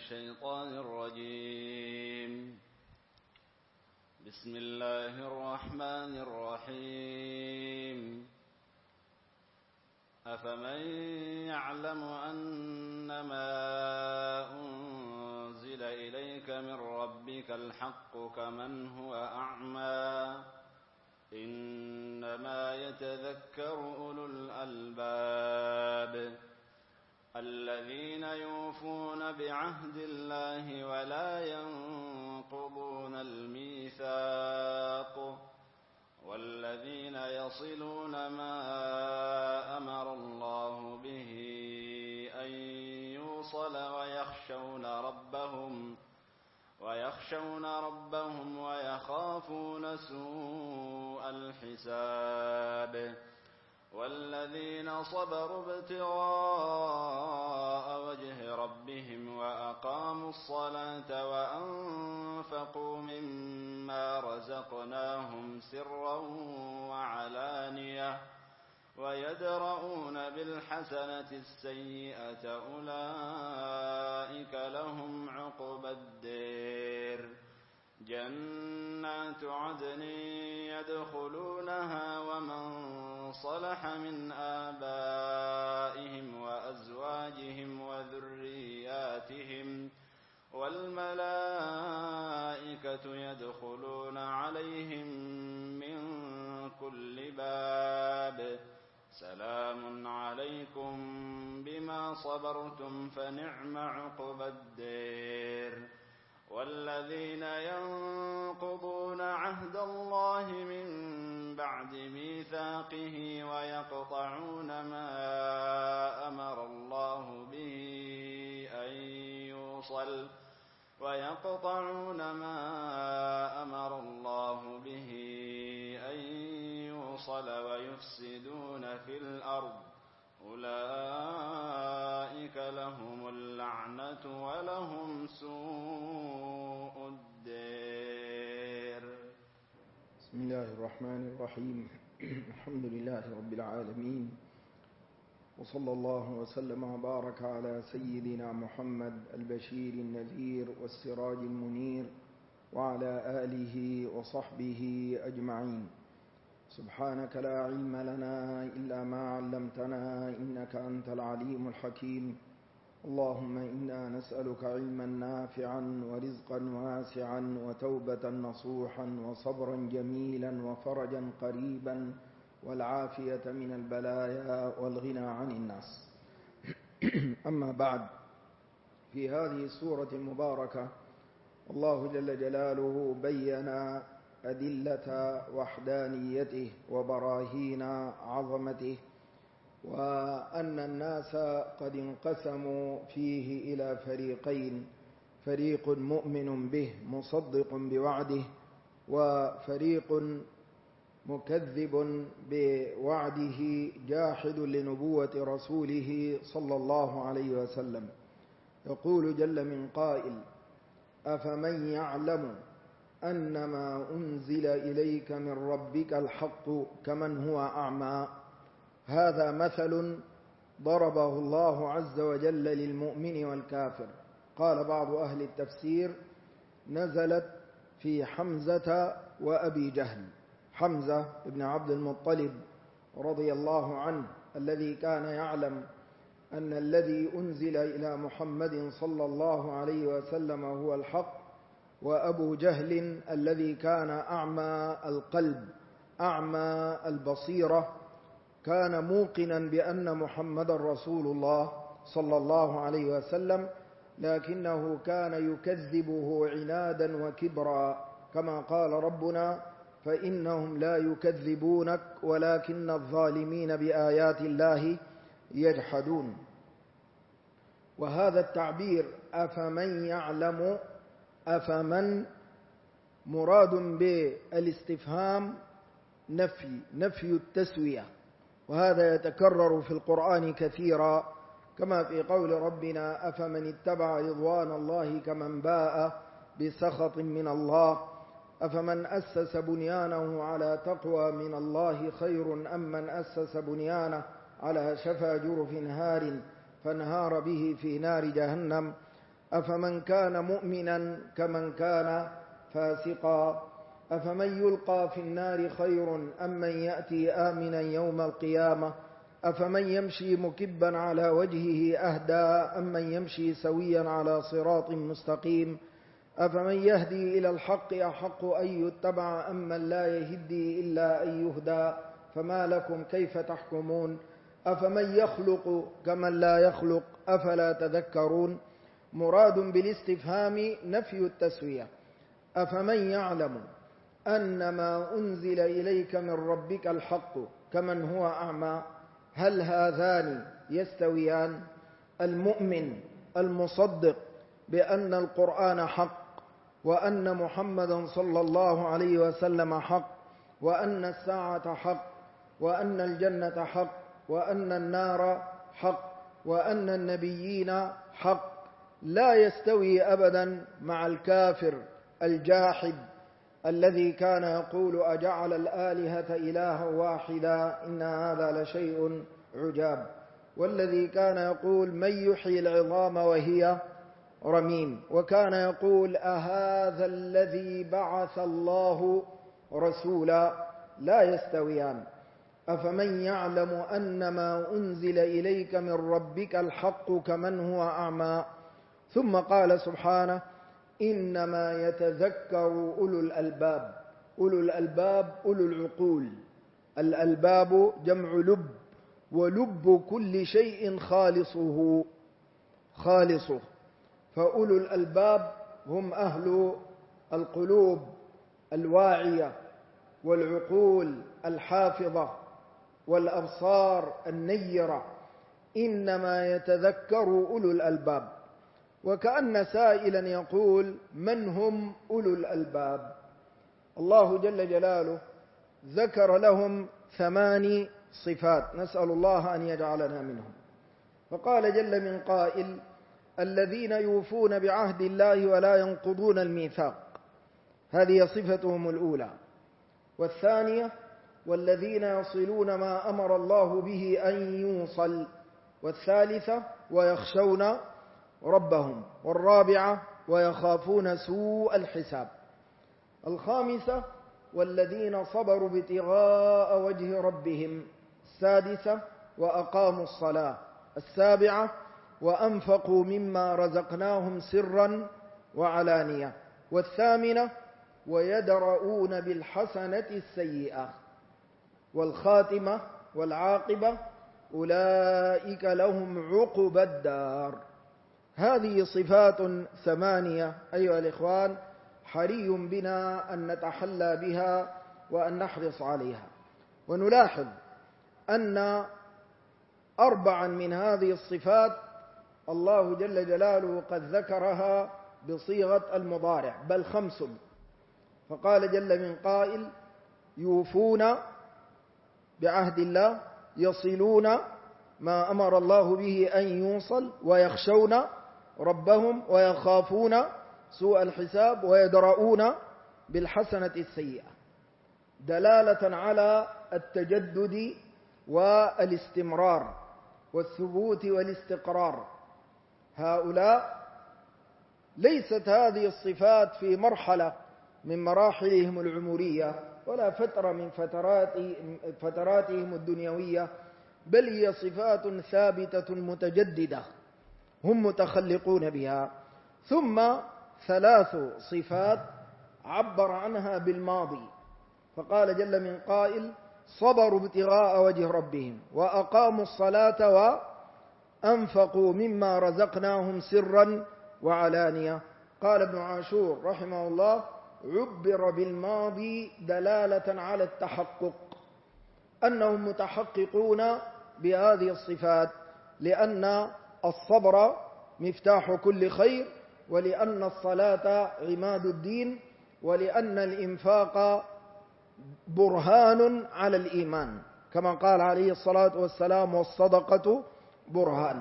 الشيطان الرجيم. بسم الله الرحمن الرحيم. أفمن يعلم أنما أنزل إليك من ربك الحق كمن هو أعمى إنما يتذكر أولو الألباب الذين يوفون بعهد الله ولا ينقضون الميثاق والذين يصلون ما أمر الله به أن يوصل ويخشون ربهم ويخافون سوء الحساب والذين صبروا ابتغاء وجه ربهم وأقاموا الصلاة وأنفقوا مما رزقناهم سرا وعلانية ويدرؤون بالحسنة السيئة أولئك لهم عقبى الدير جنات عدن يدخلونها ومن صلح من آبائهم وأزواجهم وذرياتهم والملائكة يدخلون عليهم من كل باب سلام عليكم بما صبرتم فنعم عقبى الدير والذين ينقضون عهد الله من بعد ميثاقه ويقطعون ما أمر الله به أن يوصل ويفسدون في الأرض أولئك لهم اللعنة ولهم سوء الدير. بسم الله الرحمن الرحيم. الحمد لله رب العالمين، وصلى الله وسلم وبارك على سيدنا محمد البشير النذير والسراج المنير وعلى آله وصحبه أجمعين. سبحانك لا علم لنا إلا ما علمتنا إنك أنت العليم الحكيم. اللهم إنا نسألك علما نافعا ورزقا واسعا وتوبة نصوحا وصبرا جميلا وفرجا قريبا والعافية من البلايا والغنى عن الناس. أما بعد، في هذه السورة المباركة الله جل جلاله بين أدلة وحدانيته وبراهين عظمته، وأن الناس قد انقسموا فيه إلى فريقين: فريق مؤمن به مصدق بوعده، وفريق مكذب بوعده جاحد لنبوة رسوله صلى الله عليه وسلم. يقول جل من قائل: أفمن يعلم أنما أنزل إليك من ربك الحق كمن هو أعمى. هذا مثل ضربه الله عز وجل للمؤمن والكافر. قال بعض أهل التفسير: نزلت في حمزة وأبي جهل. حمزة بن عبد المطلب رضي الله عنه الذي كان يعلم أن الذي أنزل إلى محمد صلى الله عليه وسلم هو الحق، وأبو جهل الذي كان أعمى القلب أعمى البصيرة، كان موقنا بأن محمد رسول الله صلى الله عليه وسلم، لكنه كان يكذبه عنادا وكبرا، كما قال ربنا: فإنهم لا يكذبونك ولكن الظالمين بآيات الله يجحدون. وهذا التعبير أفمن يعلم، أفمن مراد بالاستفهام نفي التسوية، وهذا يتكرر في القرآن كثيرا، كما في قول ربنا: أفمن اتبع رضوان الله كمن باء بسخط من الله، أفمن أسس بنيانه على تقوى من الله خير أم من أسس بنيانه على شفا جرف هار فانهار به في نار جهنم، أفمن كان مؤمنا كمن كان فاسقا أفمن يلقى في النار خير أم من يأتي آمنا يوم القيامة أفمن يمشي مكبا على وجهه أهدى أم من يمشي سويا على صراط مستقيم أفمن يهدي إلى الحق أحق أن يتبع أم من لا يهدي إلا أن يهدى فما لكم كيف تحكمون أفمن يخلق كمن لا يخلق أفلا تذكرون. مراد بالاستفهام نفي التسوية. أفمن يعلم أن ما أنزل إليك من ربك الحق كمن هو أعمى هل هذان يستويان؟ المؤمن المصدق بأن القرآن حق وأن محمدا صلى الله عليه وسلم حق وأن الساعة حق وأن الجنة حق وأن النار حق وأن النبيين حق لا يستوي أبدا مع الكافر الجاحد الذي كان يقول أجعل الآلهة إلها واحدا إن هذا لشيء عجاب، والذي كان يقول من يحيي العظام وهي رميم، وكان يقول أهذا الذي بعث الله رسولا. لا يستويان. أفمن يعلم أن ما أنزل إليك من ربك الحق كمن هو أعمى. ثم قال سبحانه إنما يتذكر أولو الألباب. أولو الألباب أولو العقول. الألباب جمع لب، ولب كل شيء خالصه. فأولو الألباب هم أهل القلوب الواعية والعقول الحافظة والأبصار النيرة. إنما يتذكر أولو الألباب. وكأن سائلا يقول من هم أولو الألباب؟ الله جل جلاله ذكر لهم 8 صفات، نسأل الله أن يجعلنا منهم. فقال جل من قائل الذين يوفون بعهد الله ولا ينقضون الميثاق، هذه صفتهم الأولى. والثانية والذين يصلون ما أمر الله به أن يوصل. والثالثة ويخشون ربهم. والرابعة ويخافون سوء الحساب. الخامسة والذين صبروا ابتغاء وجه ربهم. السادسة وأقاموا الصلاة. السابعة وأنفقوا مما رزقناهم سرا وعلانية. والثامنة ويدرؤون بالحسنة السيئة. والخاتمة والعاقبة أولئك لهم عقبى الدار. هذه صفات 8 أيها الإخوان، حري بنا أن نتحلى بها وأن نحرص عليها. ونلاحظ أن 4 من هذه الصفات الله جل جلاله قد ذكرها بصيغة المضارع، بل 5. فقال جل من قائل يوفون بعهد الله، يصلون ما أمر الله به أن يوصل، ويخشون ربهم، ويخافون سوء الحساب، ويدرؤون بالحسنة السيئة، دلالة على التجدد والاستمرار والثبوت والاستقرار. هؤلاء ليست هذه الصفات في مرحلة من مراحلهم العمرية ولا فترة من فتراتهم الدنيوية، بل هي صفات ثابتة متجددة هم متخلقون بها. ثم 3 صفات عبر عنها بالماضي، فقال جل من قائل صبروا ابتغاء وجه ربهم وأقاموا الصلاة وأنفقوا مما رزقناهم سرا وعلانية. قال ابن عاشور رحمه الله عبر بالماضي دلالة على التحقق، أنهم متحققون بهذه الصفات، لأن الصبر مفتاح كل خير، ولأن الصلاة عماد الدين، ولأن الإنفاق برهان على الإيمان، كما قال عليه الصلاة والسلام والصدقة برهان.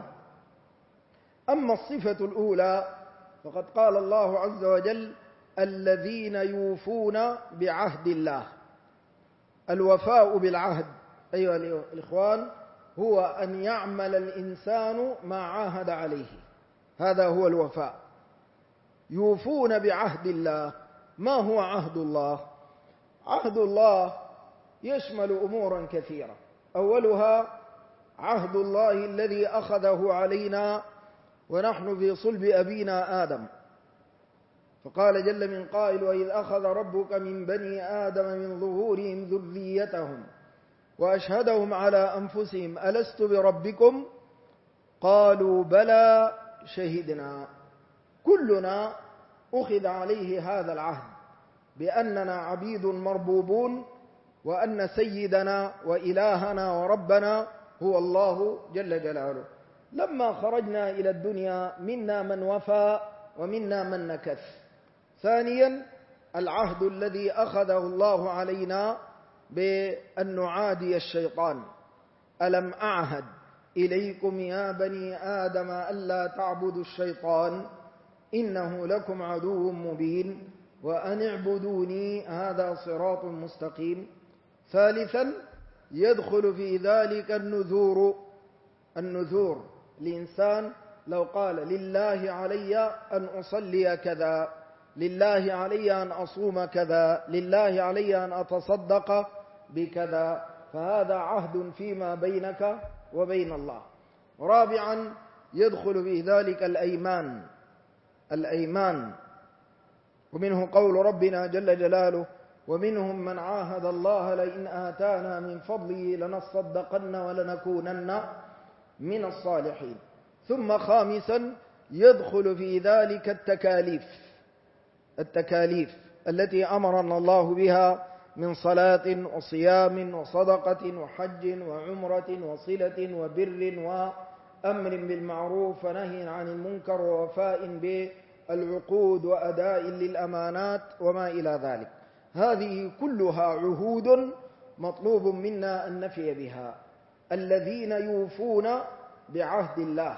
أما الصفة الأولى فقد قال الله عز وجل الذين يوفون بعهد الله. الوفاء بالعهد أيها الإخوان هو أن يعمل الإنسان ما عاهد عليه، هذا هو الوفاء. يوفون بعهد الله. ما هو عهد الله؟ عهد الله يشمل أمورا كثيرة، أولها عهد الله الذي أخذه علينا ونحن في صلب أبينا آدم، فقال جل من قائل: وإذ أخذ ربك من بني آدم من ظهورهم ذريتهم وأشهدهم على أنفسهم ألست بربكم قالوا بلى شهدنا. كلنا أخذ عليه هذا العهد بأننا عبيد مربوبون، وأن سيدنا وإلهنا وربنا هو الله جل جلاله. لما خرجنا إلى الدنيا منا من وفى ومنا من نكث. ثانيا العهد الذي أخذه الله علينا بأن نعادي الشيطان: ألم أعهد إليكم يا بني آدم ألا تعبدوا الشيطان إنه لكم عدو مبين وأن اعبدوني هذا صراط مستقيم. ثالثا يدخل في ذلك النذور. الإنسان لو قال: لله علي أن أصلي كذا، لله علي أن أصوم كذا، لله علي أن أتصدق بكذا، فهذا عهد فيما بينك وبين الله. رابعا يدخل في ذلك الأيمان، ومنه قول ربنا جل جلاله: ومنهم من عاهد الله لئن آتانا من فضله لنصدقن ولنكونن من الصالحين. ثم خامسا يدخل في ذلك التكاليف التي أمرنا الله بها من صلاة وصيام وصدقة وحج وعمرة وصلة وبر وأمر بالمعروف ونهي عن المنكر ووفاء بالعقود وأداء للأمانات وما إلى ذلك. هذه كلها عهود مطلوب منا أن نفي بها. الذين يوفون بعهد الله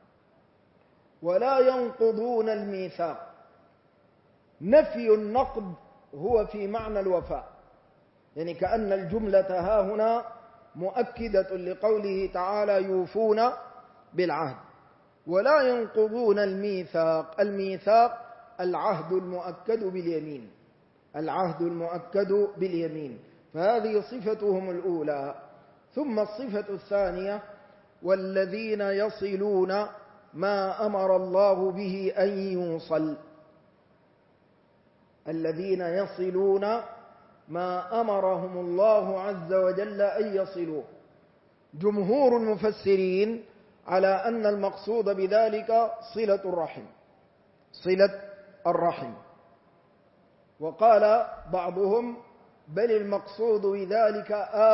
ولا ينقضون الميثاق. نفي النقض هو في معنى الوفاء، يعني كأن الجملة ها هنا مؤكدة لقوله تعالى: يوفون بالعهد. ولا ينقضون الميثاق. الميثاق العهد المؤكد باليمين، العهد المؤكد باليمين، فهذه صفتهم الأولى. ثم الصفة الثانية: والذين يصلون ما أمر الله به أن يوصل. الذين يصلون ما أمرهم الله عز وجل أن يصلوه. جمهور المفسرين على أن المقصود بذلك صلة الرحم، وقال بعضهم: بل المقصود بذلك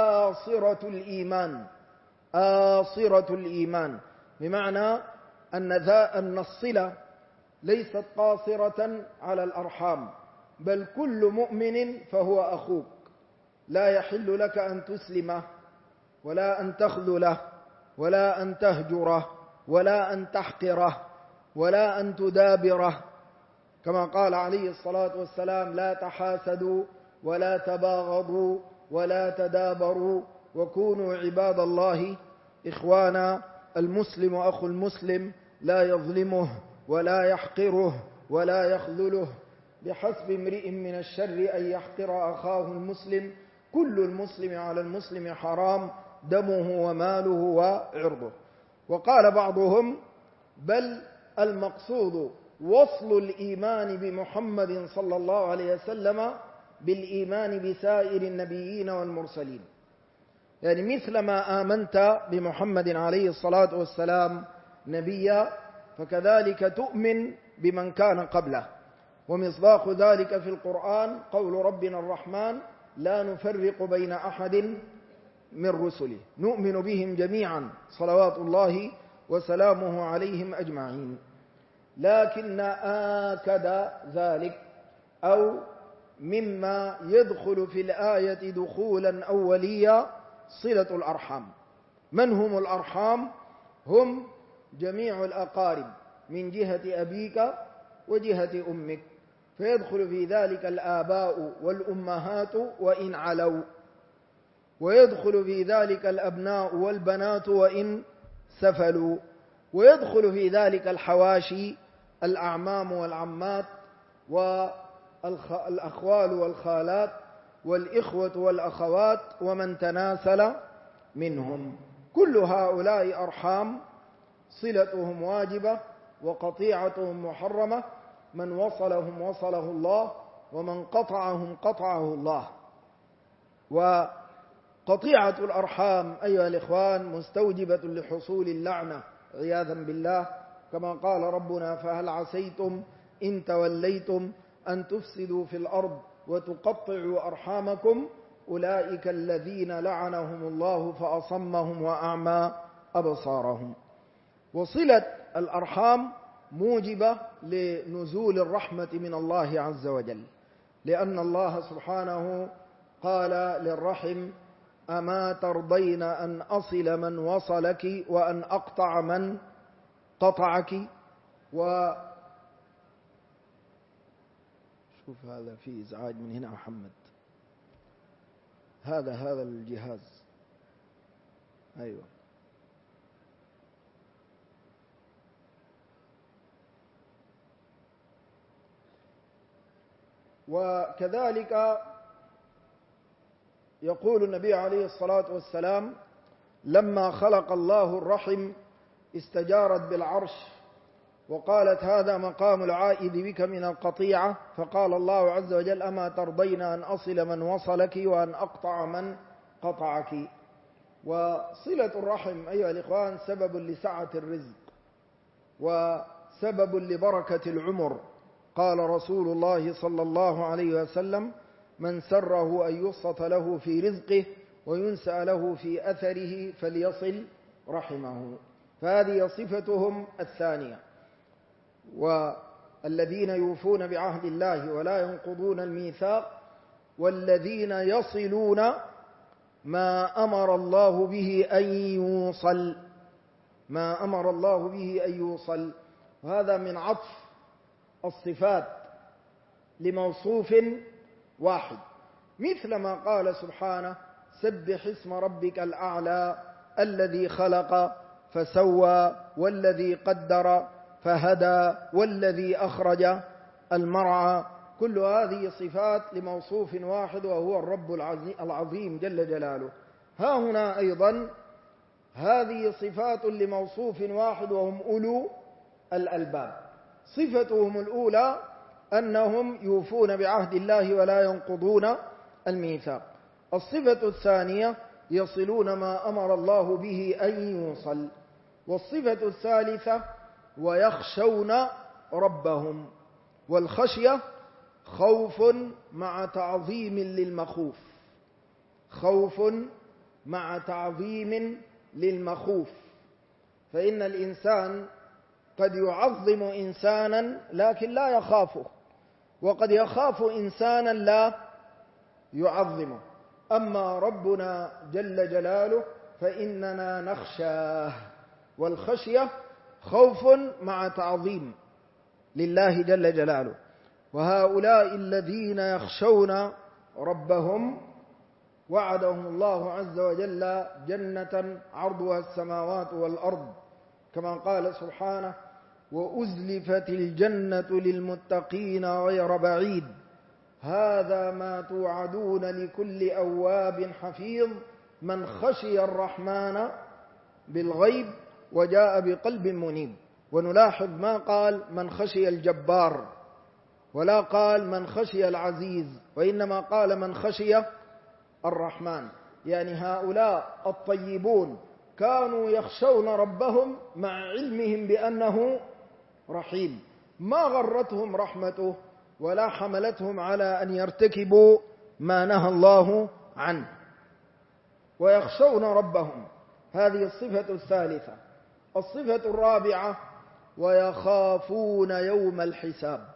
آصرة الإيمان، بمعنى أن الصلة ليست قاصرة على الأرحام، بل كل مؤمن فهو أخوك، لا يحل لك أن تسلمه ولا أن تخذله ولا أن تهجره ولا أن تحقره ولا أن تدابره، كما قال عليه الصلاة والسلام: لا تحاسدوا ولا تباغضوا ولا تدابروا وكونوا عباد الله إخوانا. المسلم أخو المسلم لا يظلمه ولا يحقره ولا يخذله، بحسب امرئ من الشر أن يحقر أخاه المسلم، كل المسلم على المسلم حرام دمه وماله وعرضه. وقال بعضهم: بل المقصود وصل الإيمان بمحمد صلى الله عليه وسلم بالإيمان بسائر النبيين والمرسلين، يعني مثل ما آمنت بمحمد عليه الصلاة والسلام نبيا فكذلك تؤمن بمن كان قبله. ومصداق ذلك في القرآن قول ربنا الرحمن: لا نفرق بين أحد من رسله نؤمن بهم جميعا صلوات الله وسلامه عليهم أجمعين. لكن آكد ذلك أو مما يدخل في الآية دخولا أوليا صلة الأرحام. من هم الأرحام؟ هم جميع الأقارب من جهة أبيك وجهة أمك، فيدخل في ذلك الآباء والأمهات وإن علوا، ويدخل في ذلك الأبناء والبنات وإن سفلوا، ويدخل في ذلك الحواشي الأعمام والعمات والأخوال والخالات والإخوة والأخوات ومن تناسل منهم. كل هؤلاء أرحام صلتهم واجبة وقطيعتهم محرمة، من وصلهم وصله الله ومن قطعهم قطعه الله. وقطيعة الأرحام أيها الإخوان مستوجبة لحصول اللعنة عياذا بالله، كما قال ربنا: فهل عسيتم إن توليتم أن تفسدوا في الأرض وتقطعوا أرحامكم أولئك الذين لعنهم الله فأصمهم وأعمى أبصارهم. وصلة الأرحام موجبة لنزول الرحمة من الله عز وجل، لأن الله سبحانه قال للرحم: أما ترضين أن أصل من وصلك وأن أقطع من قطعك. شوف هذا في إزعاج من هنا محمد، هذا الجهاز. أيوة. وكذلك يقول النبي عليه الصلاة والسلام: لما خلق الله الرحم استجارت بالعرش وقالت: هذا مقام العائد بك من القطيعة. فقال الله عز وجل: أما ترضين أن أصل من وصلك وأن أقطع من قطعك. وصلة الرحم أيها الإخوان سبب لسعة الرزق وسبب لبركة العمر. قال رسول الله صلى الله عليه وسلم: من سره أن يبسط له في رزقه وينسأ له في أثره فليصل رحمه. فهذه صفتهم الثانية. والذين يوفون بعهد الله ولا ينقضون الميثاق والذين يصلون ما أمر الله به أن يوصل، ما أمر الله به أن يوصل. وهذا من عطف الصفات لموصوف واحد، مثل ما قال سبحانه: سبح اسم ربك الأعلى الذي خلق فسوى والذي قدر فهدى والذي أخرج المرعى. كل هذه صفات لموصوف واحد وهو الرب العظيم جل جلاله. ها هنا أيضا هذه صفات لموصوف واحد وهم أولو الألباب. صفتهم الأولى أنهم يوفون بعهد الله ولا ينقضون الميثاق. الصفة الثانية يصلون ما أمر الله به أن يوصل. والصفة الثالثة ويخشون ربهم. والخشية خوف مع تعظيم للمخوف، خوف مع تعظيم للمخوف. فإن الإنسان قد يعظم إنسانا لكن لا يخافه، وقد يخاف إنسانا لا يعظمه. أما ربنا جل جلاله فإننا نخشاه. والخشية خوف مع تعظيم لله جل جلاله. وهؤلاء الذين يخشون ربهم وعدهم الله عز وجل جنة عرضها السماوات والأرض، كما قال سبحانه: وأزلفت الجنة للمتقين غير بعيد هذا ما توعدون لكل أواب حفيظ من خشي الرحمن بالغيب وجاء بقلب منيب. ونلاحظ ما قال من خشي الجبار ولا قال من خشي العزيز، وإنما قال من خشي الرحمن. يعني هؤلاء الطيبون كانوا يخشون ربهم مع علمهم بأنه رحيم، ما غرتهم رحمته ولا حملتهم على أن يرتكبوا ما نهى الله عنه. ويخشون ربهم، هذه الصفة الثالثة. الصفة الرابعة ويخافون يوم الحساب.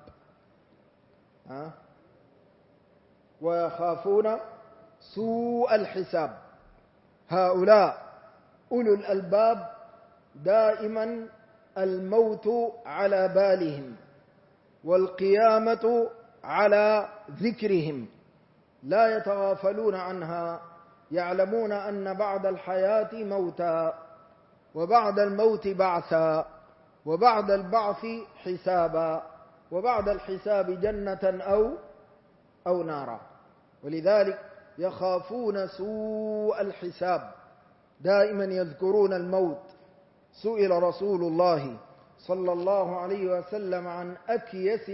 ويخافون سوء الحساب. هؤلاء أولو الألباب دائما الموت على بالهم والقيامة على ذكرهم، لا يتغافلون عنها. يعلمون أن بعد الحياة موتا وبعد الموت بعثا، وبعد البعث حسابا، وبعد الحساب جنة أو نارا. ولذلك يخافون سوء الحساب، دائما يذكرون الموت. سئل رسول الله صلى الله عليه وسلم عن أكيس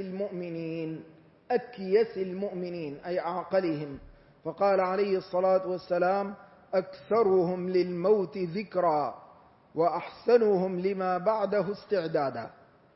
المؤمنين أي أعقلهم، فقال عليه الصلاة والسلام: أكثرهم للموت ذكرا وأحسنهم لما بعده استعدادا.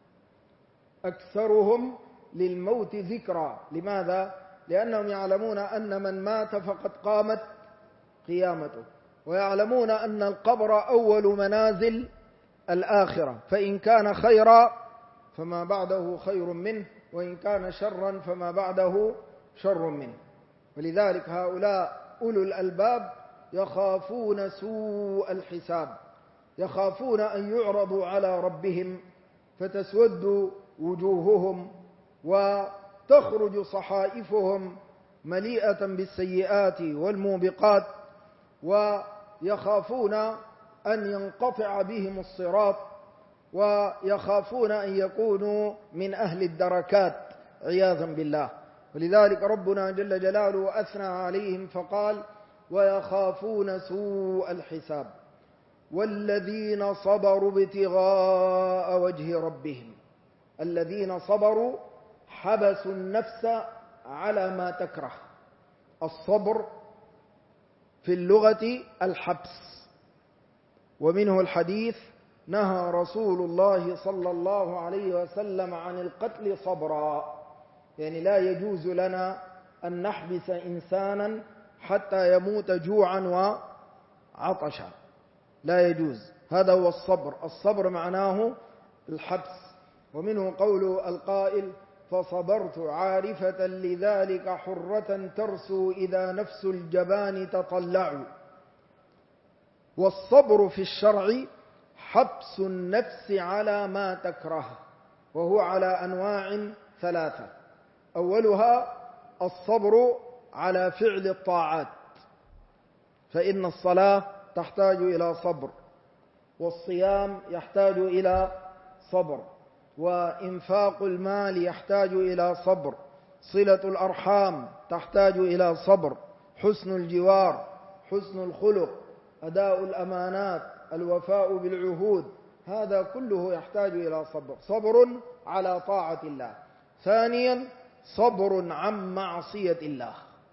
أكثرهم للموت ذكرا، لماذا؟ لأنهم يعلمون أن من مات فقد قامت قيامته، ويعلمون أن القبر أول منازل الآخرة، فإن كان خيرا فما بعده خير منه، وإن كان شرا فما بعده شر منه. ولذلك هؤلاء أولو الألباب يخافون سوء الحساب، يخافون أن يعرضوا على ربهم فتسود وجوههم وتخرج صحائفهم مليئة بالسيئات والموبقات، ويخافون أن ينقطع بهم الصراط، ويخافون أن يكونوا من أهل الدركات عياذا بالله. ولذلك ربنا جل جلاله أثنى عليهم فقال: ويخافون سوء الحساب والذين صبروا ابتغاء وجه ربهم. الذين صبروا حبسوا النفس على ما تكره. الصبر في اللغة الحبس، ومنه الحديث: نهى رسول الله صلى الله عليه وسلم عن القتل صبرا، يعني لا يجوز لنا أن نحبس إنسانا حتى يموت جوعا وعطشا، لا يجوز. هذا هو الصبر. الصبر معناه الحبس. ومنه قول القائل: فصبرت عارفة لذلك حرة ترسو إذا نفس الجبان تطلع. والصبر في الشرع حبس النفس على ما تكره، وهو على أنواع ثلاثة. أولها الصبر على فعل الطاعات، فإن الصلاة تحتاج إلى صبر، والصيام يحتاج إلى صبر، وإنفاق المال يحتاج إلى صبر، صلة الأرحام تحتاج إلى صبر، حسن الجوار، حسن الخلق، أداء الأمانات، الوفاء بالعهود، هذا كله يحتاج إلى صبر. صبر على طاعة الله. ثانيا صبر عن معصية الله،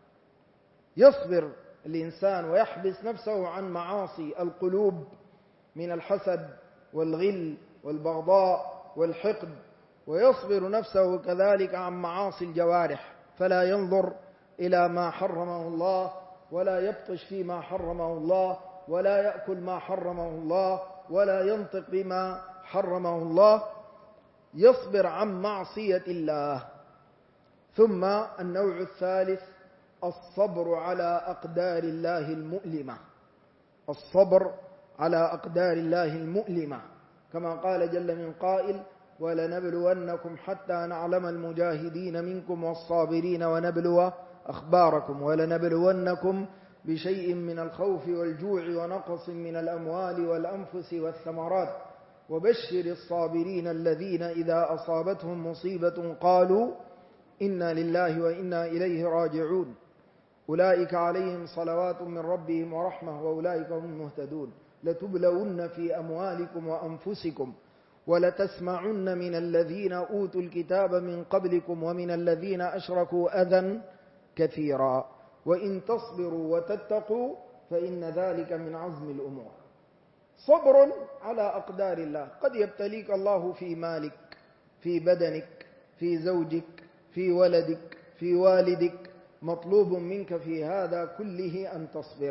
يصبر الإنسان ويحبس نفسه عن معاصي القلوب من الحسد والغل والبغضاء والحقد، ويصبر نفسه كذلك عن معاصي الجوارح، فلا ينظر إلى ما حرمه الله، ولا يبطش فيما حرمه الله، ولا يأكل ما حرمه الله، ولا ينطق بما حرمه الله، يصبر عن معصية الله. ثم النوع الثالث الصبر على أقدار الله المؤلمة. الصبر على أقدار الله المؤلمة، كما قال جل من قائل: ولنبلونكم حتى نعلم المجاهدين منكم والصابرين ونبلو أخباركم ولنبلونكم بشيء من الخوف والجوع ونقص من الأموال والأنفس والثمرات وبشر الصابرين الذين إذا أصابتهم مصيبة قالوا إنا لله وإنا إليه راجعون أولئك عليهم صلوات من ربهم ورحمة وأولئك هم المهتدون. لتبلون في أموالكم وأنفسكم ولتسمعن من الذين أوتوا الكتاب من قبلكم ومن الذين أشركوا أذى كثيرا وإن تصبروا وتتقوا فإن ذلك من عزم الأمور. صبر على أقدار الله. قد يبتليك الله في مالك، في بدنك، في زوجك، في ولدك، في والدك، مطلوب منك في هذا كله أن تصبر.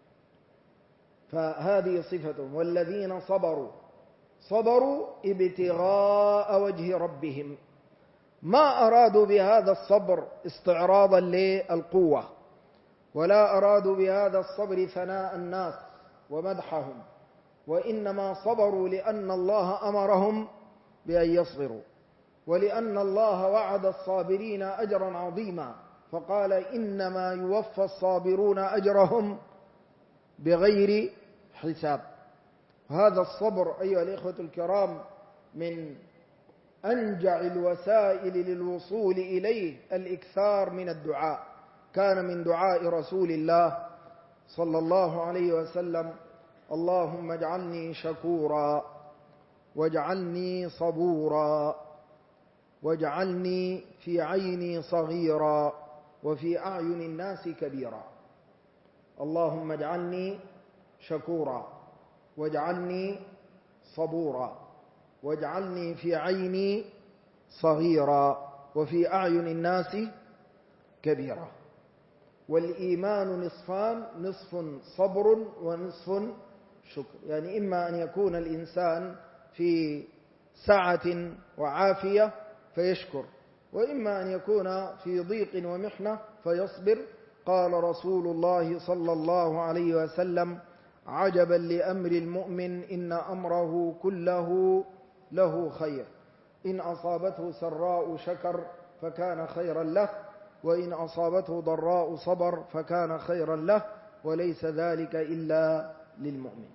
فهذه صفتهم. والذين صبروا ابتغاء وجه ربهم، ما أرادوا بهذا الصبر استعراضا للقوة، ولا أرادوا بهذا الصبر ثناء الناس ومدحهم، وإنما صبروا لأن الله أمرهم بأن يصبروا، ولأن الله وعد الصابرين أجرا عظيما، فقال إنما يوفى الصابرون أجرهم بغير حساب. هذا الصبر أيها الإخوة الكرام من أنجع الوسائل للوصول إليه الإكثار من الدعاء. كان من دعاء رسول الله صلى الله عليه وسلم: اللهم اجعلني شكورا واجعلني صبورا واجعلني في عيني صغيرا وفي أعين الناس كبيرا. اللهم اجعلني شكورا واجعلني صبورا واجعلني في عيني صغيرا وفي أعين الناس كبيرا. والإيمان نصفان: نصف صبر ونصف شكر. يعني إما أن يكون الإنسان في سعة وعافية فيشكر، وإما أن يكون في ضيق ومحنة فيصبر. قال رسول الله صلى الله عليه وسلم: عجبا لأمر المؤمن إن أمره كله له خير، إن أصابته سراء شكر فكان خيرا له، وإن أصابته ضراء صبر فكان خيرا له، وليس ذلك إلا للمؤمن.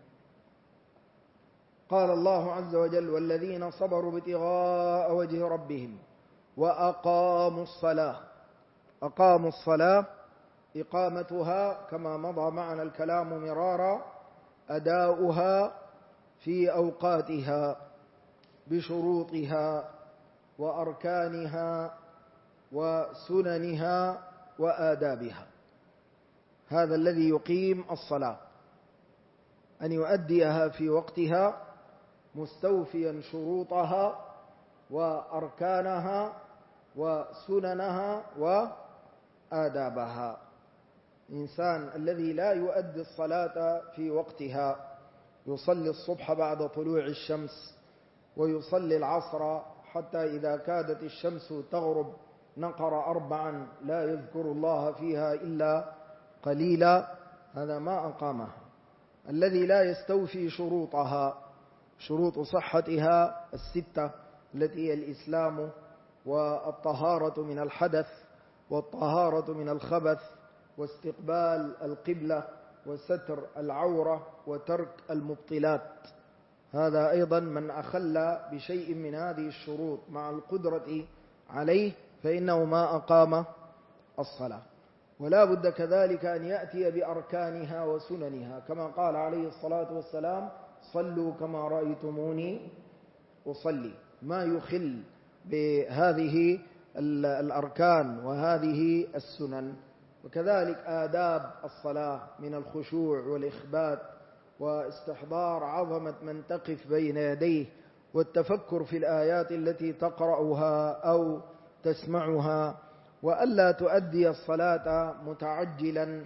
قال الله عز وجل: والذين صبروا ابتغاء وجه ربهم وأقاموا الصلاة. أقاموا الصلاة إقامتها كما مضى معنا الكلام مرارا، أداؤها في أوقاتها بشروطها وأركانها وسننها وآدابها. هذا الذي يقيم الصلاة، أن يؤديها في وقتها مستوفيا شروطها وأركانها وسننها وآدابها. الإنسان الذي لا يؤدي الصلاة في وقتها يصلي الصبح بعد طلوع الشمس ويصلي العصر حتى إذا كادت الشمس تغرب نقر 4 لا يذكر الله فيها إلا قليلا، هذا ما أقامها. الذي لا يستوفي شروطها، شروط صحتها 6 التي هي الإسلام والطهارة من الحدث والطهارة من الخبث واستقبال القبلة وستر العورة وترك المبطلات، هذا أيضا من أخل بشيء من هذه الشروط مع القدرة عليه فإنه ما أقام الصلاة. ولا بد كذلك أن يأتي بأركانها وسننها، كما قال عليه الصلاة والسلام: صلوا كما رأيتموني أصلي. ما يخل بهذه الأركان وهذه السنن. وكذلك آداب الصلاة من الخشوع والإخبات واستحضار عظمة من تقف بين يديه والتفكر في الآيات التي تقرأها أو تسمعها، وألا تؤدي الصلاة متعجلا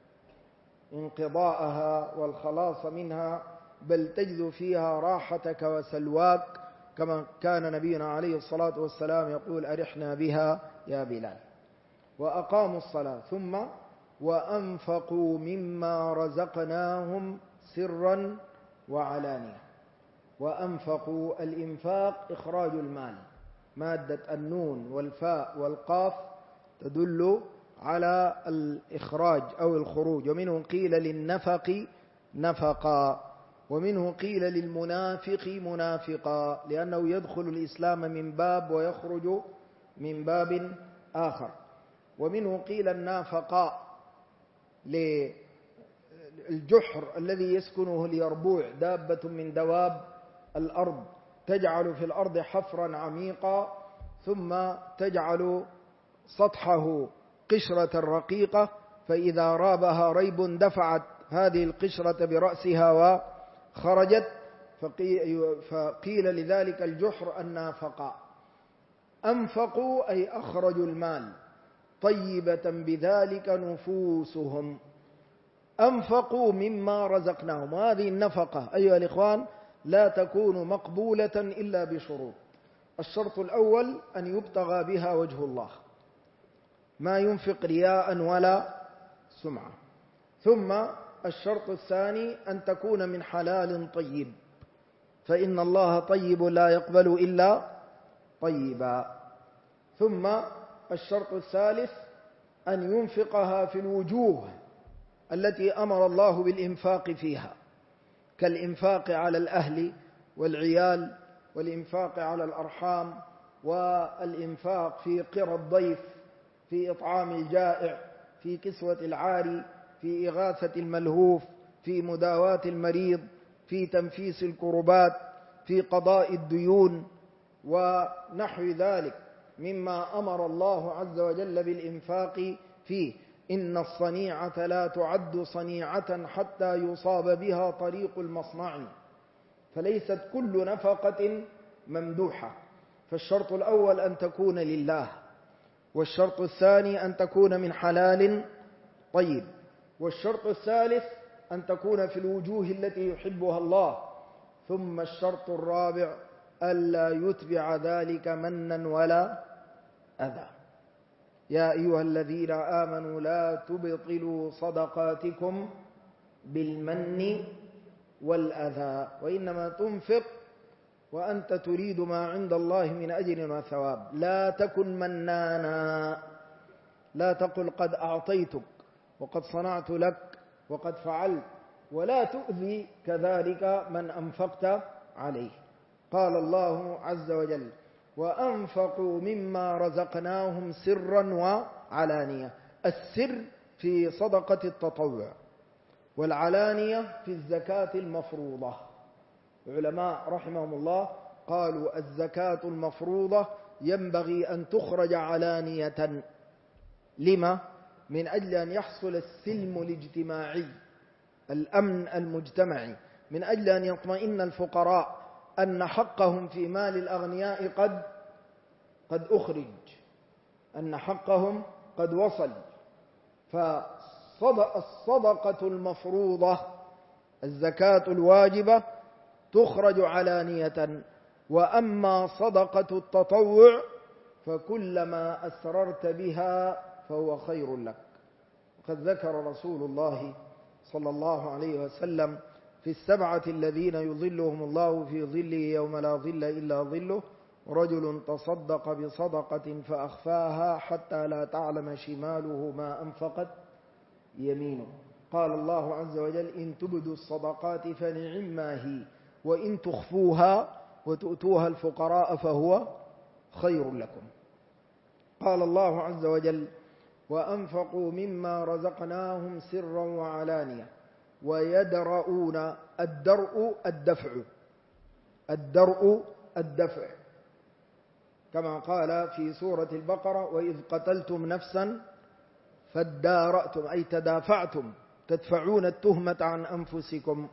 انقضاءها والخلاص منها، بل تجد فيها راحتك وسلواك، كما كان نبينا عليه الصلاة والسلام يقول: أرحنا بها يا بلال. وأقاموا الصلاة ثم وأنفقوا مما رزقناهم سرا وعلانية. وأنفقوا، الإنفاق إخراج المال، مادة النون والفاء والقاف تدل على الإخراج أو الخروج. ومنه قيل للنفق نفقا، ومنه قيل للمنافق منافقا، لأنه يدخل الإسلام من باب ويخرج من باب آخر. ومنه قيل النافقاء للجحر الذي يسكنه اليربوع، دابة من دواب الأرض تجعل في الأرض حفرا عميقا ثم تجعل سطحه قشرة رقيقة، فإذا رابها ريب دفعت هذه القشرة برأسها وخرجت، فقيل لذلك الجحر النافقاء. أنفقوا أي أخرجوا المال، طيبة بذلك نفوسهم. أنفقوا مما رزقناهم. وهذه النفقة أيها الإخوان لا تكون مقبولة إلا بشروط. الشرط الأول أن يبتغى بها وجه الله، ما ينفق رياء ولا سمعة. ثم الشرط الثاني أن تكون من حلال طيب، فإن الله طيب لا يقبل إلا طيبا. ثم الشرط الثالث أن ينفقها في الوجوه التي أمر الله بالإنفاق فيها، كالإنفاق على الأهل والعيال والإنفاق على الأرحام، والإنفاق في قرى الضيف، في إطعام الجائع، في كسوة العاري، في إغاثة الملهوف، في مداواة المريض، في تنفيس الكربات، في قضاء الديون ونحو ذلك مما أمر الله عز وجل بالإنفاق فيه. إن الصنيعة لا تعد صنيعة حتى يصاب بها طريق المصنع، فليست كل نفقة ممدوحة. فالشرط الأول أن تكون لله، والشرط الثاني أن تكون من حلال طيب، والشرط الثالث أن تكون في الوجوه التي يحبها الله، ثم الشرط الرابع ألا يتبع ذلك منا ولا أذى. يا أيها الذين آمنوا لا تبطلوا صدقاتكم بالمن والأذى، وإنما تنفق وأنت تريد ما عند الله من أجر وثواب. لا تكن منانا، لا تقل قد أعطيتك وقد صنعت لك وقد فعلت، ولا تؤذي كذلك من أنفقت عليه. قال الله عز وجل: وأنفقوا مما رزقناهم سرا وعلانية. السر في صدقة التطوع، والعلانية في الزكاة المفروضة. العلماء رحمهم الله قالوا الزكاة المفروضة ينبغي أن تخرج علانية. لما؟ من أجل أن يحصل السلم الاجتماعي، الأمن المجتمعي، من أجل أن يطمئن الفقراء أن حقهم في مال الأغنياء قد أخرج، أن حقهم قد وصل. فالصدقة المفروضة، الزكاة الواجبة، تخرج علانية. وأما صدقة التطوع فكلما أسررت بها فهو خير لك. وقد ذكر رسول الله صلى الله عليه وسلم في السبعة الذين يظلهم الله في ظله يوم لا ظل إلا ظله: رجل تصدق بصدقة فأخفاها حتى لا تعلم شماله ما أنفقت يمينه. قال الله عز وجل: إن تبدوا الصدقات فنعما هي، وإن تخفوها وتؤتوها الفقراء فهو خير لكم. قال الله عز وجل: وأنفقوا مما رزقناهم سرا وعلانية ويدرؤون. الدرء الدفع، الدرء الدفع، كما قال في سورة البقرة: وإذ قتلتم نفسا فادارأتم، أي تدافعتم، تدفعون التهمة عن أنفسكم.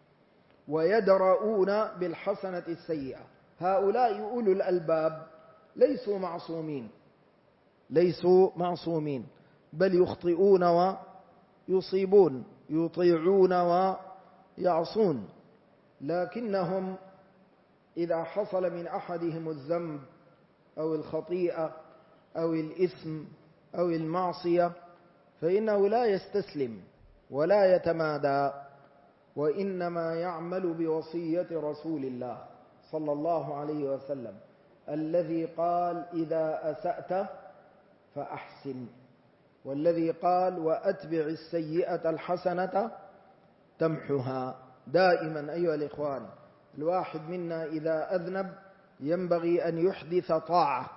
ويدرؤون بالحسنة السيئة. هؤلاء أولو الألباب ليسوا معصومين، ليسوا معصومين، بل يخطئون ويصيبون، يطيعون ويعصون، لكنهم إذا حصل من أحدهم الذنب أو الخطيئة أو الإثم أو المعصية فإنه لا يستسلم ولا يتمادى، وإنما يعمل بوصية رسول الله صلى الله عليه وسلم الذي قال: إذا أسأت فأحسن، والذي قال: وأتبع السيئة الحسنة تمحها. دائما أيها الإخوان، الواحد منا إذا أذنب ينبغي أن يحدث طاعة،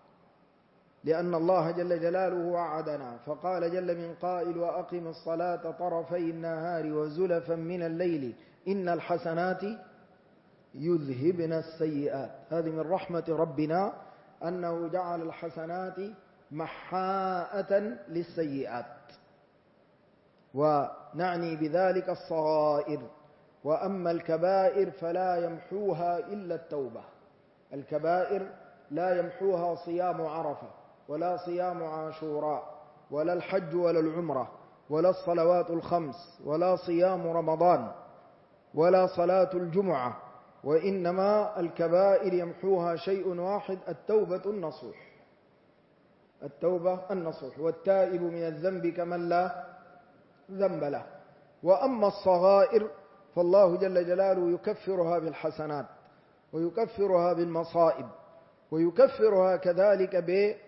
لأن الله جل جلاله وعدنا فقال جل من قائل: وأقم الصلاة طرفي النهار وزلفا من الليل إن الحسنات يذهبن السيئات. هذه من رحمة ربنا أنه جعل الحسنات محاءة للسيئات، ونعني بذلك الصغائر. وأما الكبائر فلا يمحوها إلا التوبة. الكبائر لا يمحوها صيام عرفة ولا صيام عاشوراء ولا الحج ولا العمرة ولا الصلوات الخمس ولا صيام رمضان ولا صلاة الجمعة، وإنما الكبائر يمحوها شيء واحد: التوبة النصوح. التوبة النصوح، والتائب من الذنب كمن لا ذنب له. وأما الصغائر فالله جل جلاله يكفرها بالحسنات، ويكفرها بالمصائب، ويكفرها كذلك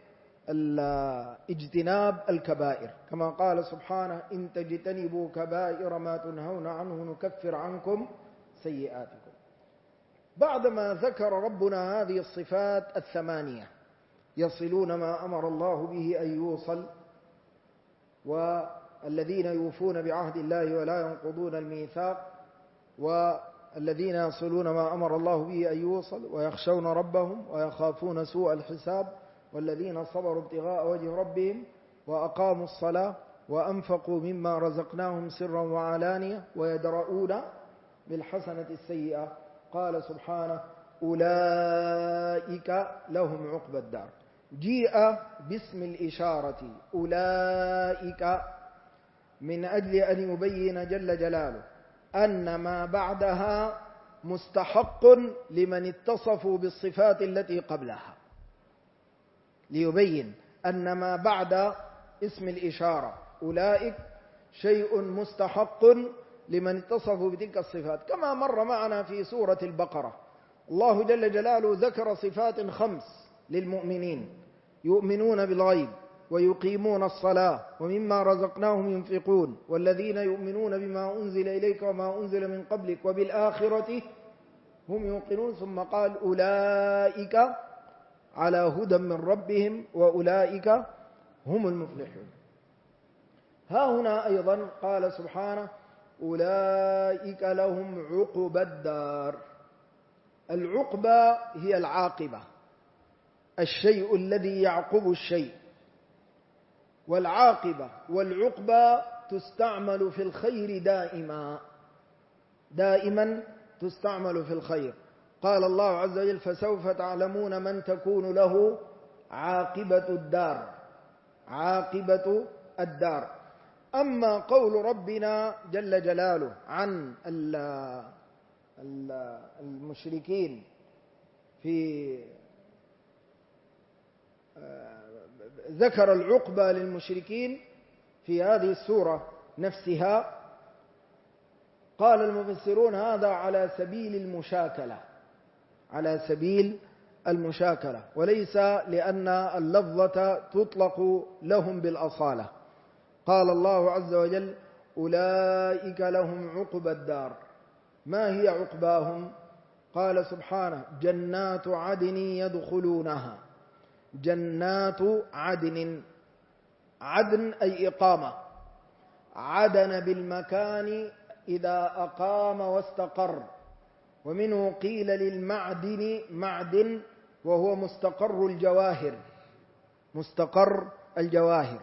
باجتناب الكبائر، كما قال سبحانه: إن تجتنبوا كبائر ما تنهون عنه نكفر عنكم سيئاتكم. بعدما ذكر ربنا هذه الصفات الثمانية، يصلون ما أمر الله به أن يوصل، والذين يوفون بعهد الله ولا ينقضون الميثاق، والذين يصلون ما أمر الله به أن يوصل ويخشون ربهم ويخافون سوء الحساب، والذين صبروا ابتغاء وجه ربهم وأقاموا الصلاة وأنفقوا مما رزقناهم سرا وعلانية ويدرؤون بالحسنة السيئة. قال سبحانه: أولئك لهم عقبى الدار. جيء باسم الإشارة أولئك من أجل أن يبين جل جلاله أن ما بعدها مستحق لمن اتصفوا بالصفات التي قبلها، ليبين أن ما بعد اسم الإشارة أولئك شيء مستحق لمن اتصفوا بتلك الصفات، كما مر معنا في سورة البقرة. الله جل جلاله ذكر صفات 5 للمؤمنين: يؤمنون بالغيب ويقيمون الصلاة ومما رزقناهم ينفقون والذين يؤمنون بما أنزل إليك وما أنزل من قبلك وبالآخرة هم يوقنون. ثم قال: أولئك على هدى من ربهم وأولئك هم المفلحون. ها هنا أيضا قال سبحانه: أولئك لهم عقبى الدار. العقبى هي العاقبة، الشيء الذي يعقب الشيء، والعاقبة والعقبى تستعمل في الخير دائما تستعمل في الخير. قال الله عز وجل: فسوف تعلمون من تكون له عاقبة الدار. أما قول ربنا جل جلاله عن المشركين في ذكر العقبى للمشركين في هذه السورة نفسها، قال المفسرون: هذا على سبيل المشاكلة، وليس لأن اللفظة تطلق لهم بالأصالة. قال الله عز وجل: أولئك لهم عقبى الدار. ما هي عقباهم؟ قال سبحانه: جنات عدن يدخلونها. جنات عدن، عدن أي إقامة، عدن بالمكان إذا أقام واستقر، ومنه قيل للمعدن معدن، وهو مستقر الجواهر.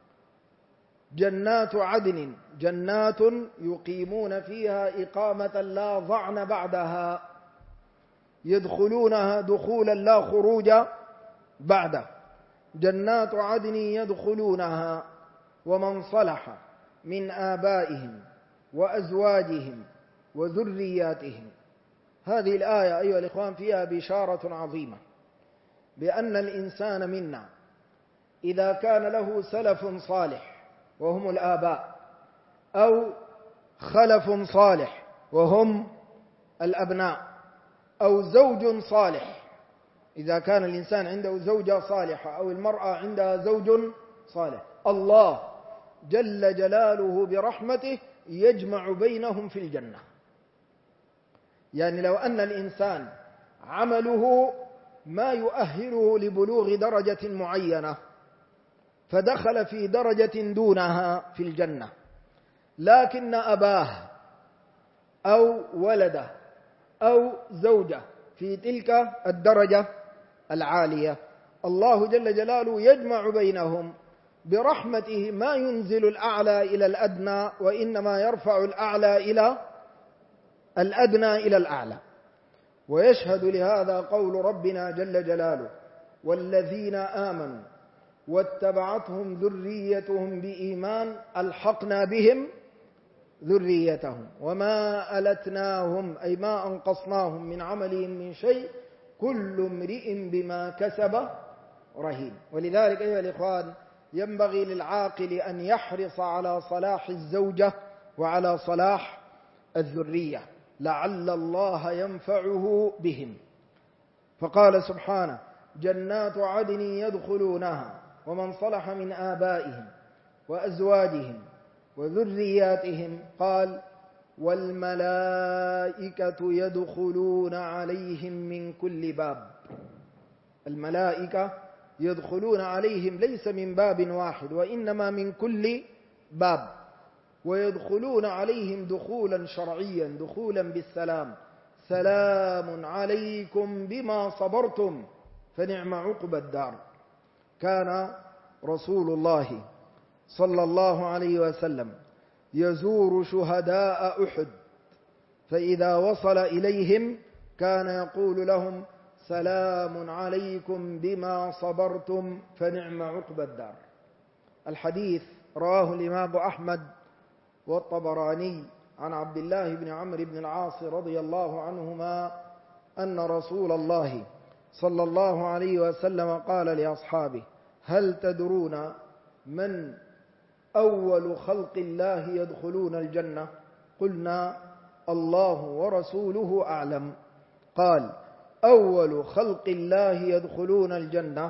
جنات عدن جنات يقيمون فيها إقامة لا ضعن بعدها، يدخلونها دخولا لا خروج بعده. جنات عدن يدخلونها ومن صلح من آبائهم وأزواجهم وذرياتهم. هذه الآية أيها الإخوان فيها بشارة عظيمة بأن الإنسان منا إذا كان له سلف صالح وهم الآباء، أو خلف صالح وهم الأبناء، أو زوج صالح، إذا كان الإنسان عنده زوجة صالحة أو المرأة عندها زوج صالح، الله جل جلاله برحمته يجمع بينهم في الجنة. يعني لو أن الإنسان عمله ما يؤهله لبلوغ درجة معينة فدخل في درجة دونها في الجنة، لكن أباه أو ولده أو زوجة في تلك الدرجة العالية، الله جل جلاله يجمع بينهم برحمته، ما ينزل الأعلى إلى الأدنى، وإنما يرفع الأدنى إلى الأعلى. ويشهد لهذا قول ربنا جل جلاله: والذين آمنوا واتبعتهم ذريتهم بإيمان ألحقنا بهم ذريتهم وما ألتناهم، أي ما أنقصناهم من عملهم من شيء، كل امرئ بما كسب رهين. ولذلك أيها الإخوان ينبغي للعاقل أن يحرص على صلاح الزوجة وعلى صلاح الذرية لعل الله ينفعه بهم. فقال سبحانه: جنات عدن يدخلونها ومن صلح من آبائهم وأزواجهم وذرياتهم. قال: والملائكة يدخلون عليهم من كل باب. الملائكة يدخلون عليهم ليس من باب واحد وإنما من كل باب، ويدخلون عليهم دخولا شرعيا، دخولا بالسلام. سلام عليكم بما صبرتم فنعم عقبى الدار. كان رسول الله صلى الله عليه وسلم يزور شهداء أحد، فإذا وصل إليهم كان يقول لهم سلام عليكم بما صبرتم فنعم عقبى الدار. الحديث رواه الإمام أحمد والطبراني عن عبد الله بن عمرو بن العاص رضي الله عنهما أن رسول الله صلى الله عليه وسلم قال لأصحابه: هل تدرون من أول خلق الله يدخلون الجنة؟ قلنا: الله ورسوله أعلم. قال: أول خلق الله يدخلون الجنة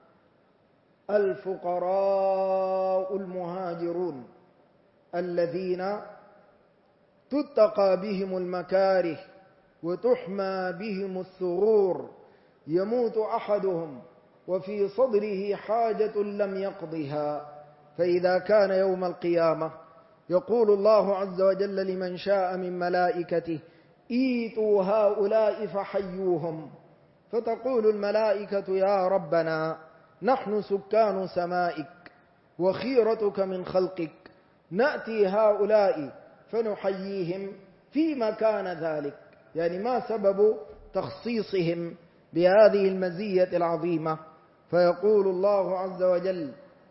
الفقراء المهاجرون الذين تتقى بهم المكاره وتحمى بهم الثغور، يموت أحدهم وفي صدره حاجة لم يقضها، فإذا كان يوم القيامة يقول الله عز وجل لمن شاء من ملائكته: ايتوا هؤلاء فحيوهم. فتقول الملائكة: يا ربنا نحن سكان سمائك وخيرتك من خلقك، نأتي هؤلاء فنحييهم، فيما كان ذلك؟ يعني ما سبب تخصيصهم بهذه المزية العظيمة؟ فيقول الله عز وجل: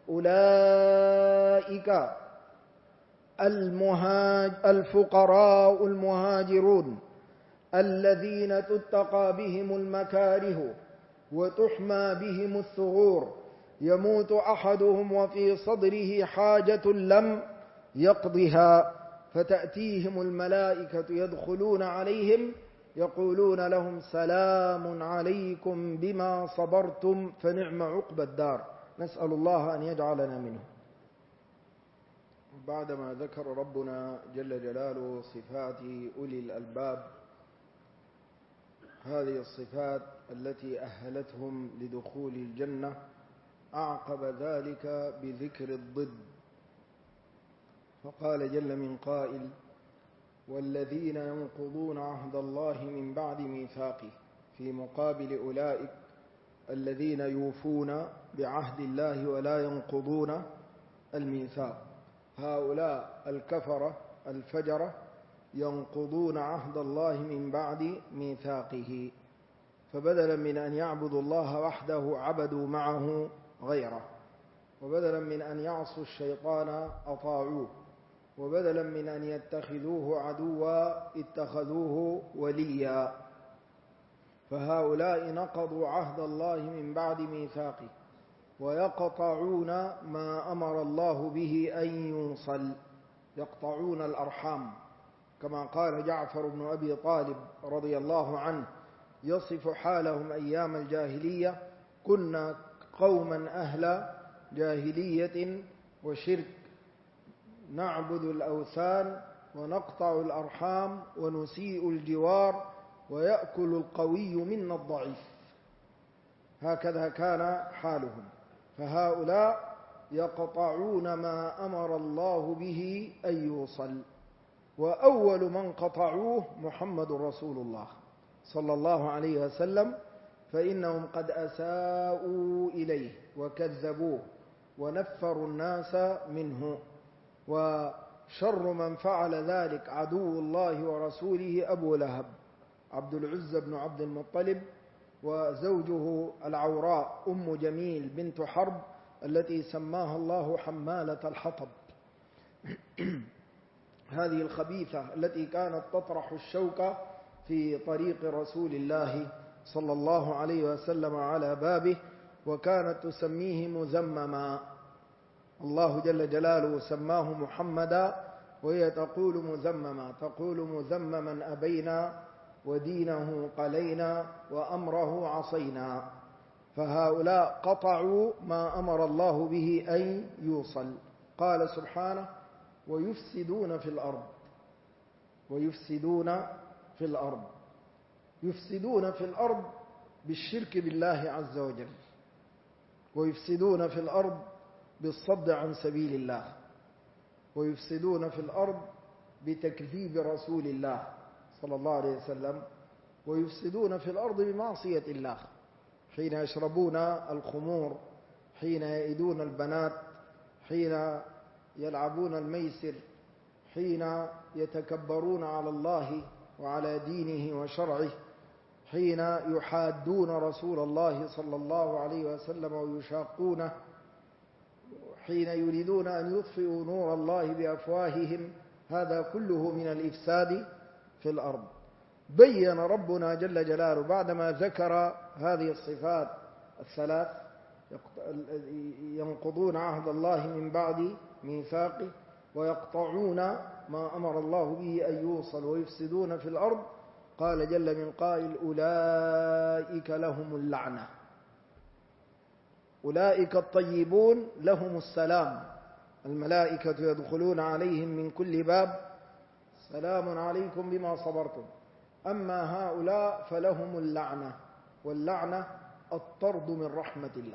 أولئك الفقراء المهاجرون الذين تتقى بهم المكاره وتحمى بهم الثغور، يموت أحدهم وفي صدره حاجة لم يقضها، فتأتيهم الملائكة يدخلون عليهم يقولون لهم: سلام عليكم بما صبرتم فنعم عقبى الدار. نسأل الله أن يجعلنا منه. بعدما ذكر ربنا جل جلاله صفات أولي الألباب، هذه الصفات التي أهلتهم لدخول الجنة، أعقب ذلك بذكر الضد، فقال جل من قائل: والذين ينقضون عهد الله من بعد ميثاقه، في مقابل أولئك الذين يوفون بعهد الله ولا ينقضون الميثاق. هؤلاء الكفرة الفجرة ينقضون عهد الله من بعد ميثاقه، فبدلا من أن يعبدوا الله وحده عبدوا معه غيره، وبدلا من أن يعصوا الشيطان أطاعوه، وبدلا من أن يتخذوه عدوا اتخذوه وليا. فهؤلاء نقضوا عهد الله من بعد ميثاقه، ويقطعون ما أمر الله به أن يوصل، يقطعون الأرحام، كما قال جعفر بن أبي طالب رضي الله عنه يصف حالهم أيام الجاهلية: كنا قوما أهل جاهلية وشرك، نعبد الأوثان ونقطع الأرحام ونسيء الجوار ويأكل القوي منا الضعيف. هكذا كان حالهم. فهؤلاء يقطعون ما أمر الله به أن يوصل، وأول من قطعوه محمد رسول الله صلى الله عليه وسلم، فإنهم قد أساءوا إليه وكذبوه ونفروا الناس منه. وشر من فعل ذلك عدو الله ورسوله أبو لهب، عبد العزى بن عبد المطلب، وزوجه العوراء أم جميل بنت حرب التي سماها الله حمالة الحطب، هذه الخبيثة التي كانت تطرح الشوك في طريق رسول الله صلى الله عليه وسلم على بابه، وكانت تسميه مذمما. الله جل جلاله سماه محمدا وهي تقول مذمما، تقول مذمما أبينا ودينه قلينا وأمره عصينا. فهؤلاء قطعوا ما أمر الله به أن يوصل. قال سبحانه: ويفسدون في الأرض ويفسدون في الأرض. يفسدون في الأرض بالشرك بالله عز وجل، ويفسدون في الأرض بالصد عن سبيل الله، ويفسدون في الأرض بتكذيب رسول الله صلى الله عليه وسلم، ويفسدون في الأرض بمعصية الله، حين يشربون الخمور، حين يئدون البنات، حين يلعبون الميسر، حين يتكبرون على الله وعلى دينه وشرعه، حين يحادون رسول الله صلى الله عليه وسلم ويشاقونه، حين يريدون أن يطفئوا نور الله بأفواههم. هذا كله من الإفساد في الأرض. بين ربنا جل جلاله بعدما ذكر هذه الصفات الثلاث: ينقضون عهد الله من بعد ميثاقه، ويقطعون ما أمر الله به أن يوصل، ويفسدون في الأرض. قال جل من قائل: أولئك لهم اللعنة. أولئك الطيبون لهم السلام، الملائكة يدخلون عليهم من كل باب: سلام عليكم بما صبرتم. أما هؤلاء فلهم اللعنة، واللعنة الطرد من رحمة الله.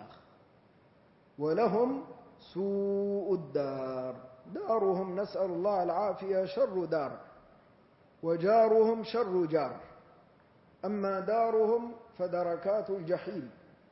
ولهم سوء الدار، دارهم نسأل الله العافية شر دار، وجارهم شر جار. أما دارهم فدركات الجحيم.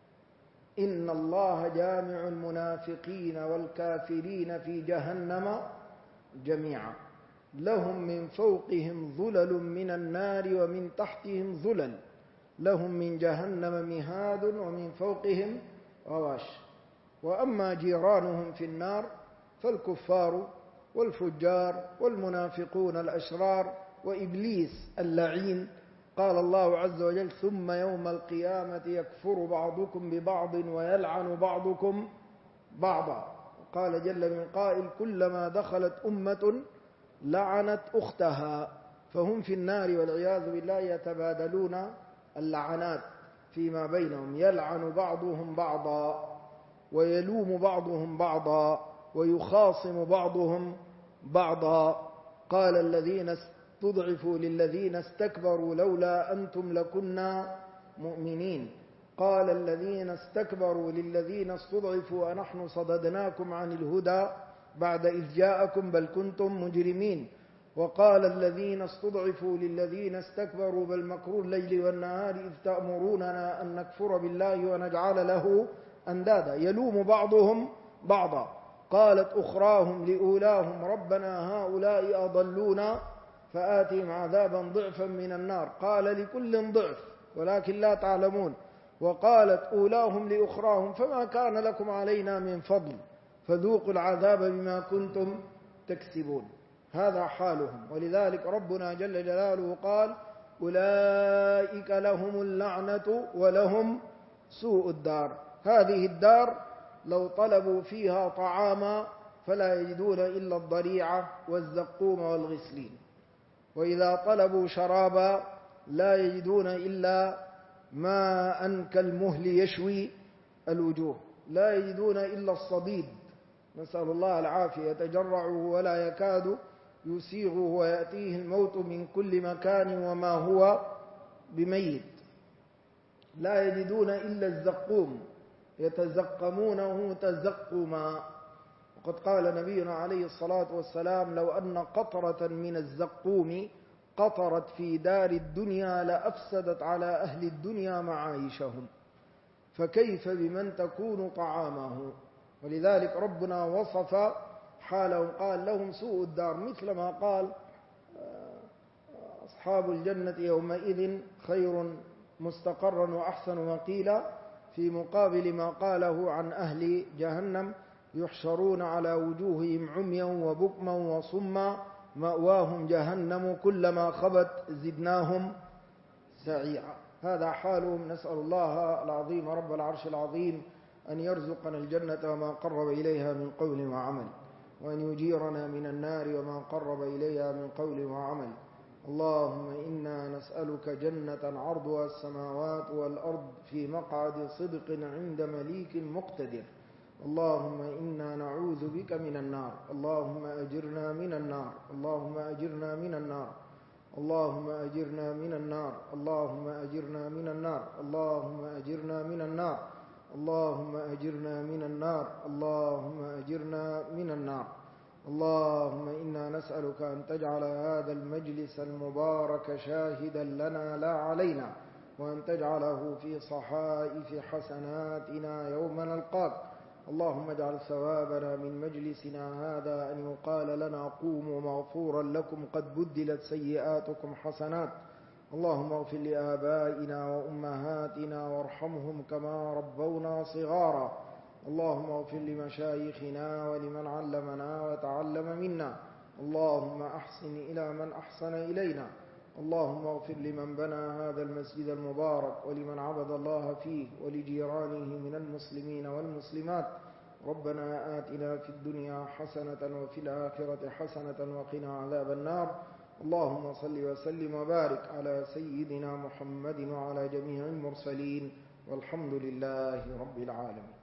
إن الله جامع المنافقين والكافرين في جهنم جميعا، لهم من فوقهم ظلل من النار ومن تحتهم ظلل، لهم من جهنم مهاد ومن فوقهم غواش. وأما جيرانهم في النار فالكفار والفجار والمنافقون الأشرار وإبليس اللعين. قال الله عز وجل: ثم يوم القيامة يكفر بعضكم ببعض ويلعن بعضكم بعضا. قال جل من قائل: كلما دخلت أمة لعنت أختها، فهم في النار والعياذ بالله يتبادلون اللعنات فيما بينهم، يلعن بعضهم بعضا ويلوم بعضهم بعضا ويخاصم بعضهم بعضا. قال الذين استضعفوا للذين استكبروا لولا أنتم لكنا مؤمنين. قال الذين استكبروا للذين استضعفوا أنحن صددناكم عن الهدى بعد إذ جاءكم بل كنتم مجرمين. وقال الذين استضعفوا للذين استكبروا بل مكر الليل والنهار إذ تأمروننا أن نكفر بالله ونجعل له أندادا يلوم بعضهم بعضا. قالت أخراهم لأولاهم: ربنا هؤلاء أضلونا فآتهم عذابا ضعفا من النار. قال: لكل ضعف ولكن لا تعلمون. وقالت أولاهم لأخراهم: فما كان لكم علينا من فضل فذوقوا العذاب بما كنتم تكسبون. هذا حالهم. ولذلك ربنا جل جلاله قال: أولئك لهم اللعنة ولهم سوء الدار. هذه الدار لو طلبوا فيها طعاما فلا يجدون إلا الضريع والزقوم والغسلين، وإذا طلبوا شرابا لا يجدون إلا ماء كالمهل يشوي الوجوه، لا يجدون إلا الصديد، نسأل الله العافية، يتجرعه ولا يكاد يسيغه ويأتيه الموت من كل مكان وما هو بميت. لا يجدون إلا الزقوم يتزقمونه تزقما. وقد قال نبينا عليه الصلاة والسلام: لو أن قطرة من الزقوم قطرت في دار الدنيا لأفسدت على أهل الدنيا معايشهم، فكيف بمن تكون طعامه. ولذلك ربنا وصف حالهم، قال: لهم سوء الدار، مثل ما قال: أصحاب الجنة يومئذ خير مستقرا وأحسن مقيلا، في مقابل ما قاله عن أهل جهنم: يحشرون على وجوههم عميا وبكما وصما مأواهم جهنم كلما خبت زدناهم سعيرا. هذا حالهم. نسأل الله العظيم رب العرش العظيم أن يرزقنا الجنة وما قرب إليها من قول وعمل، وأن يجيرنا من النار وما قرب إليها من قول وعمل. اللهم إنا نسألك جنة عرضها السماوات والأرض في مقعد صدق عند مليك مقتدر. اللهم إنا نعوذ بك من النار. اللهم أجرنا من النار. اللهم أجرنا من النار. اللهم أجرنا من النار، اللهم أجرنا من النار، اللهم أجرنا من النار، اللهم أجرنا من النار، اللهم أجرنا من النار. اللهم إنا نسألك أن تجعل هذا المجلس المبارك شاهدا لنا لا علينا، وأن تجعله في صحائف حسناتنا يوم نلقاك. اللهم اجعل ثوابنا من مجلسنا هذا أن يقال لنا قوموا مغفورا لكم قد بدلت سيئاتكم حسنات. اللهم اغفر لآبائنا وأمهاتنا وارحمهم كما ربونا صغارا. اللهم اغفر لمشايخنا ولمن علمنا وتعلم منا. اللهم أحسن إلى من أحسن إلينا. اللهم اغفر لمن بنى هذا المسجد المبارك ولمن عبد الله فيه ولجيرانه من المسلمين والمسلمات. ربنا آتنا في الدنيا حسنة وفي الآخرة حسنة وقنا عذاب النار. اللهم صل وسلم وبارك على سيدنا محمد وعلى جميع المرسلين، والحمد لله رب العالمين.